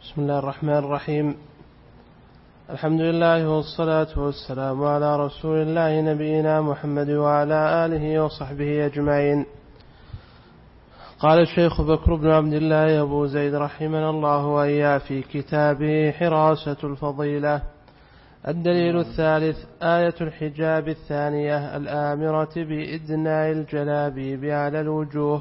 بسم الله الرحمن الرحيم. الحمد لله والصلاة والسلام على رسول الله نبينا محمد وعلى آله وصحبه أجمعين. قال الشيخ بكر بن عبد الله أبو زيد رحمنا الله وإياه في كتابه حراسة الفضيلة: الدليل الثالث آية الحجاب الثانية الآمرة بإدناء الجلابيب على الوجوه.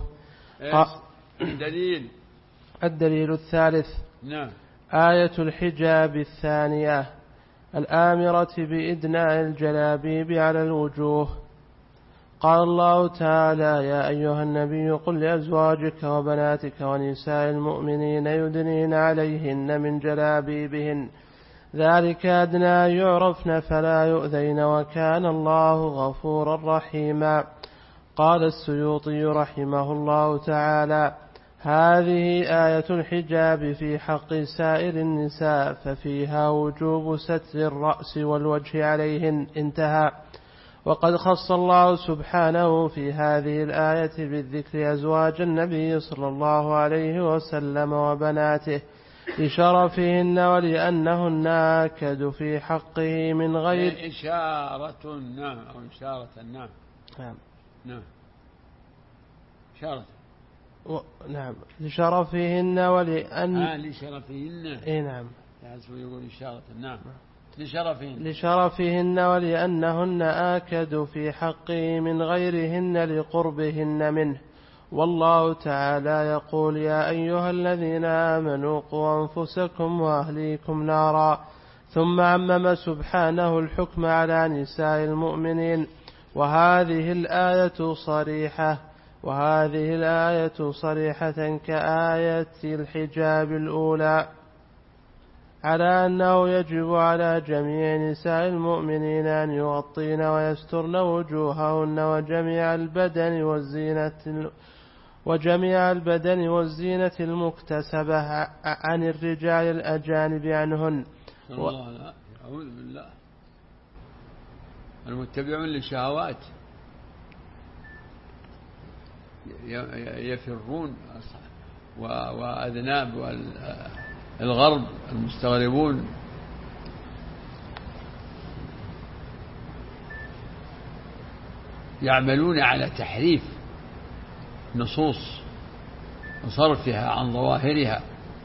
الدليل الثالث نعم. آية الحجاب الثانية الآمرة بإدناء الجلابيب على الوجوه. قال الله تعالى: يا أيها النبي قل لأزواجك وبناتك ونساء المؤمنين يدنين عليهن من جلابيبهن ذلك أدنى أن يعرفن فلا يؤذين وكان الله غفورا رحيما. قال السيوطي رحمه الله تعالى: هذه آية الحجاب في حق سائر النساء ففيها وجوب ستر الرأس والوجه عليهن، انتهى. وقد خص الله سبحانه في هذه الآية بالذكر أزواج النبي صلى الله عليه وسلم وبناته لشرفهن ولأنهن آكد في حقه من غير إشارة. نعم. أو إشارة. نعم. نعم. إشارة. نعم. لشرفهن ولأن لشرفهن. نعم. يقول إشارة. نعم. لشرفهن ولأنهن آكد في حقه من غيرهن لقربهن منه. والله تعالى يقول: يا أيها الذين آمنوا قوا أنفسكم وأهليكم نارا. ثم عمم سبحانه الحكم على نساء المؤمنين. وهذه الآية صريحة كآية الحجاب الأولى على أنه يجب على جميع نساء المؤمنين أن يغطين ويسترن وجوههن وجميع البدن والزينة المكتسبة عن الرجال الأجانب عنهن. أعوذ بالله. المتبعون للشهوات يفرون وأذناب الغرب المستغربون يعملون على تحريف نصوص وصرفها عن ظواهرها،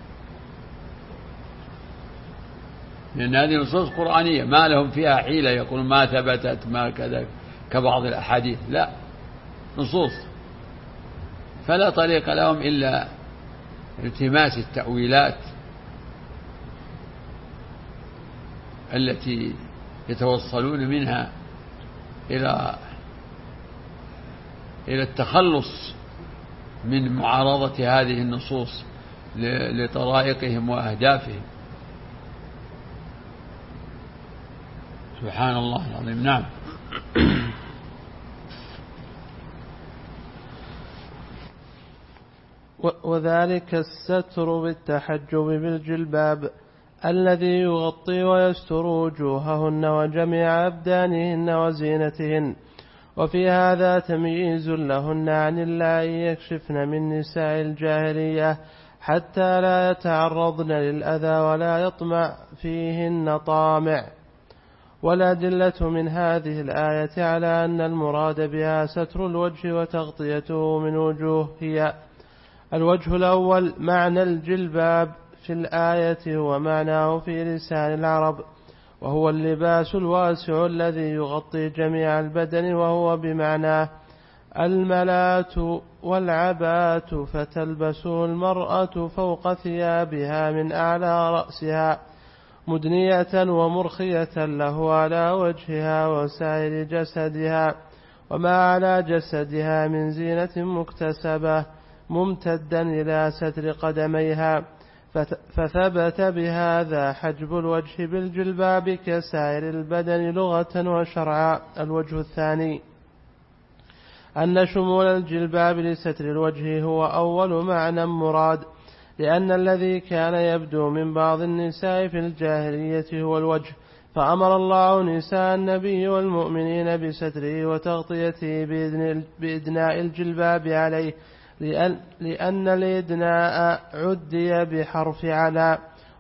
لأن هذه نصوص قرآنية ما لهم فيها حيلة يقولون ما ثبتت ما كذا كبعض الأحاديث، لا، نصوص، فلا طريق لهم إلا التماس التأويلات التي يتوصلون منها إلى التخلص من معارضة هذه النصوص لطرائقهم وأهدافهم. سبحان الله العظيم. نعم. وذلك الستر بالتحجب بالجلباب الذي يغطي ويستر وجوههن وجميع أبدانهن وزينتهن. وفي هذا تمييز لهن عن اللائي يكشفن من نساء الجاهلية حتى لا يتعرضن للأذى ولا يطمع فيهن طامع. والأدلة من هذه الآية على أن المراد بها ستر الوجه وتغطيته من وجوه هي: الوجه الأول معنى الجلباب في الآية هو معناه في لسان العرب، وهو اللباس الواسع الذي يغطي جميع البدن، وهو بمعناه الملاة والعبات، فتلبسه المرأة فوق ثيابها من أعلى رأسها مدنية ومرخية له على وجهها وسائر جسدها، وما على جسدها من زينة مكتسبة ممتدا إلى ستر قدميها. فثبت بهذا حجب الوجه بالجلباب كسائر البدن لغة وشرعا. الوجه الثاني أن شمول الجلباب لستر الوجه هو أول معنى مراد، لأن الذي كان يبدو من بعض النساء في الجاهلية هو الوجه، فأمر الله نساء النبي والمؤمنين بستره وتغطيته بإدناء الجلباب عليه، لأن الإدناء عدي بحرف على،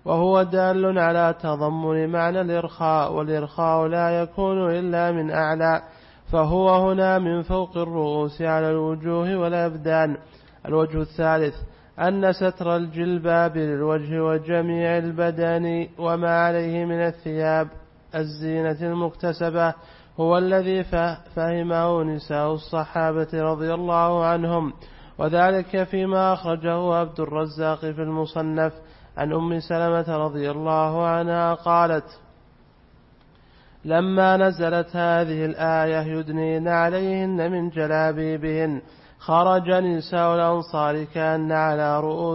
وهو دال على تضمن معنى الإرخاء، والإرخاء لا يكون إلا من أعلى، فهو هنا من فوق الرؤوس على الوجوه والأبدان. الوجه الثالث أن ستر الجلباب للوجه وجميع البدن وما عليه من الثياب الزينة المكتسبة هو الذي فهمه نساء الصحابة رضي الله عنهم، وذلك فيما أخرجه عبد الرزاق في المصنف عن أم سلمة رضي الله عنها قالت: لما نزلت هذه الآية يدنين عليهن من جلابيبهن خرج نساء الأنصار كأن على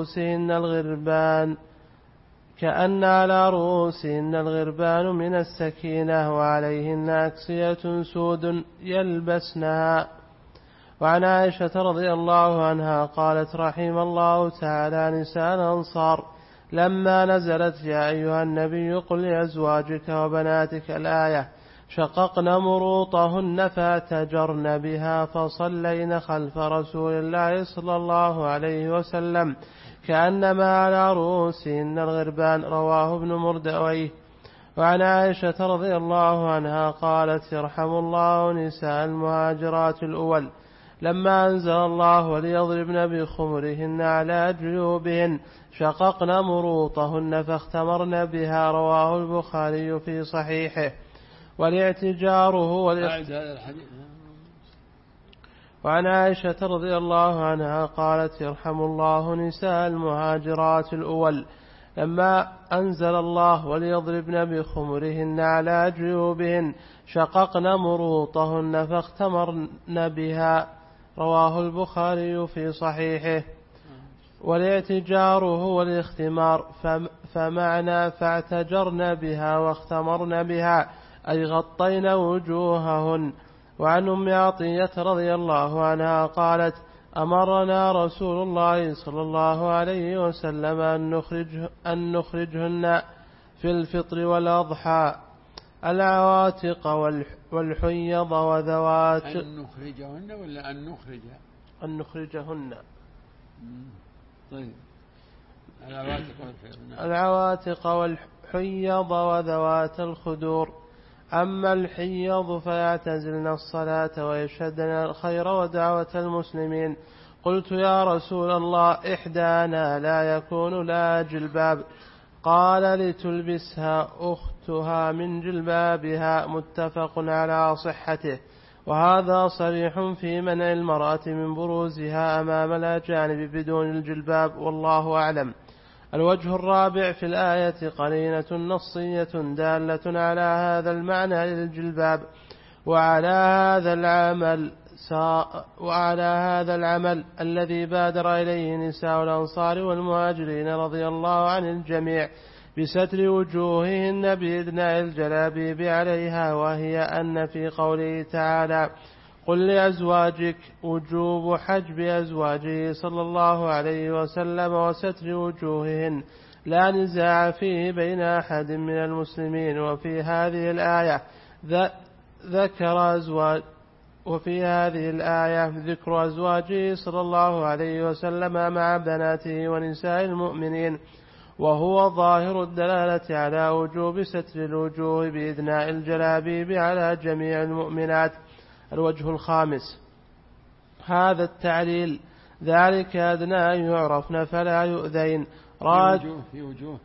رؤوسهن الغربان من السكينة، وعليهن أكسية سود يلبسنها. وعن عائشة رضي الله عنها قالت: رحم الله تعالى نساء الأنصار لما نزلت يا أيها النبي قل لأزواجك وبناتك الآية شققن مروطهن فاتجرن بها فصلين خلف رسول الله صلى الله عليه وسلم كأنما على رؤوسهن الغربان. رواه ابن مردويه. وعن عائشة رضي الله عنها قالت: يرحم الله نساء المهاجرات الأول لما أنزل الله وليضربن بخمرهن على جيوبهن شققن مروطهن فاختمرن بها. رواه البخاري في صحيحه. وعن عائشة رضي الله عنها قالت: يرحم الله نساء المهاجرات الأول لما أنزل الله وليضربن بخمرهن على جيوبهن شققن مروطهن فاختمرن بها. رواه البخاري في صحيحه. والاعتجار هو الاختمار، فمعنى فاعتجرن بها واختمرن بها أي غطين وجوههن. وعن أم عطية رضي الله عنها قالت: أمرنا رسول الله صلى الله عليه وسلم أن نخرجهن في الفطر والأضحى العواتق والحيض وذوات. أن نخرجهن ولا أن نخرجها؟ أن نخرجهن. طيب. العواتق والحيض وذوات الخدور. أما الحيض فيعتزلن الصلاة ويشهدن الخير ودعوة المسلمين. قلت: يا رسول الله إحدانا لا يكون لها جلباب. قال: لتلبسها أختها من جلبابها. متفق على صحته. وهذا صريح في منع المرأة من بروزها أمام الأجانب بدون الجلباب، والله أعلم. الوجه الرابع في الآية قرينة نصية دالة على هذا المعنى للجلباب، وعلى هذا العمل الذي بادر إليه نساء الأنصار والمهاجرين رضي الله عن الجميع بستر وجوههن بإدناء الجلابيب عليها، وهي أن في قوله تعالى: قل لأزواجك وجوب حجب أزواجه صلى الله عليه وسلم وستر وجوههن لا نزاع فيه بين أحد من المسلمين. وفي هذه الآية ذكر أزواجه صلى الله عليه وسلم مع بناته ونساء المؤمنين، وهو ظاهر الدلالة على وجوب ستر الوجوه بإدناء الجلابيب على جميع المؤمنات. الوجه الخامس هذا التعليل ذلك أدنى أن يعرفن فلا يؤذين. في وجوه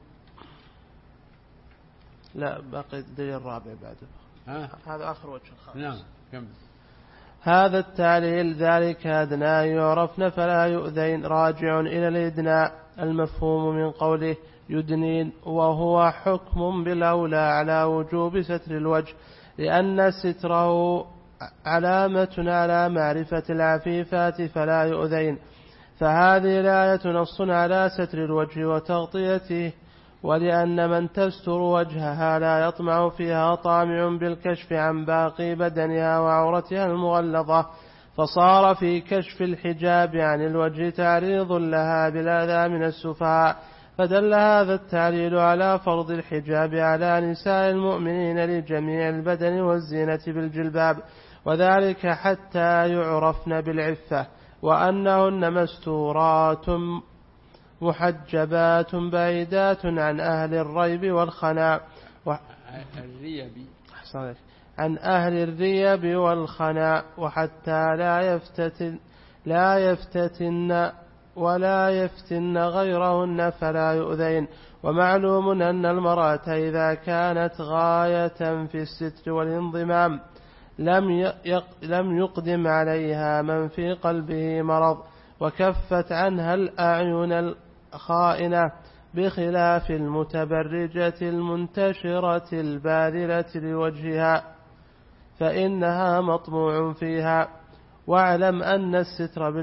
لا باقي الدليل الرابع بعده. هذا آخر وجه الخامس. نعم كمل. هذا التعليل ذلك أدنى أن يعرفن فلا يؤذين راجع إلى الإدناء المفهوم من قوله يدنين، وهو حكم بالأولى على وجوب ستر الوجه، لأن ستره علامة على معرفة العفيفات فلا يؤذين. فهذه الآية نص على ستر الوجه وتغطيته، ولأن من تستر وجهها لا يطمع فيها طامع بالكشف عن باقي بدنها وعورتها المغلظة، فصار في كشف الحجاب عن الوجه تعريض لها بالأذى من السفهاء. فدل هذا التعليل على فرض الحجاب على نساء المؤمنين لجميع البدن والزينة بالجلباب، وذلك حتى يعرفن بالعفة، وأنهن محجبات بعيدات عن أهل الريب والخناء عن أهل الريب والخناء، وحتى لا يفتتن ولا يفتن غيرهن فلا يؤذين. ومعلوم أن المرأة إذا كانت غاية في الستر والانضمام لم يقدم عليها من في قلبه مرض، وكفت عنها الأعين الخائنة، بخلاف المتبرجة المنتشرة الباذلة لوجهها فإنها مطموع فيها. واعلم أن الستر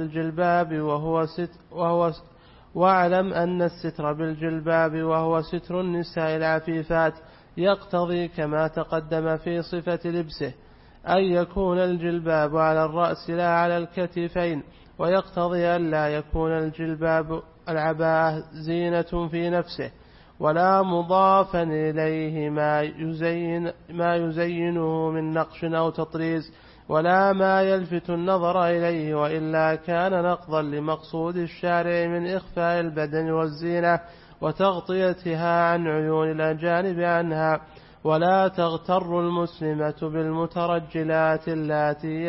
بالجلباب وهو ستر النساء العفيفات يقتضي كما تقدم في صفة لبسه أن يكون الجلباب على الرأس لا على الكتفين، ويقتضي أن لا يكون الجلباب العباءة زينة في نفسه ولا مضافا إليه ما يزينه من نقش أو تطريز، ولا ما يلفت النظر إليه، وإلا كان نقضا لمقصود الشارع من إخفاء البدن والزينة وتغطيتها عن عيون الأجانب عنها. ولا تغتر المسلمة بالمترجلات اللاتي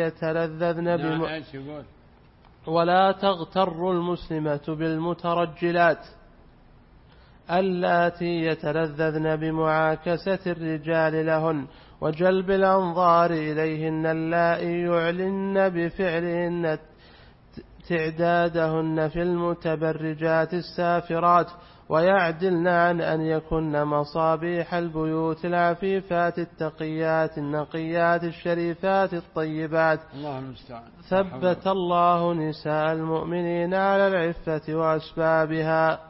يتلذذن بمعاكسة الرجال لهن وجلب الأنظار إليهن اللائي يعلن بفعلهن تعدادهن في المتبرجات السافرات، ويعدلن عن أن يكن مصابيح البيوت العفيفات التقيات النقيات الشريفات الطيبات. ثبت الله نساء المؤمنين على العفة وأسبابها.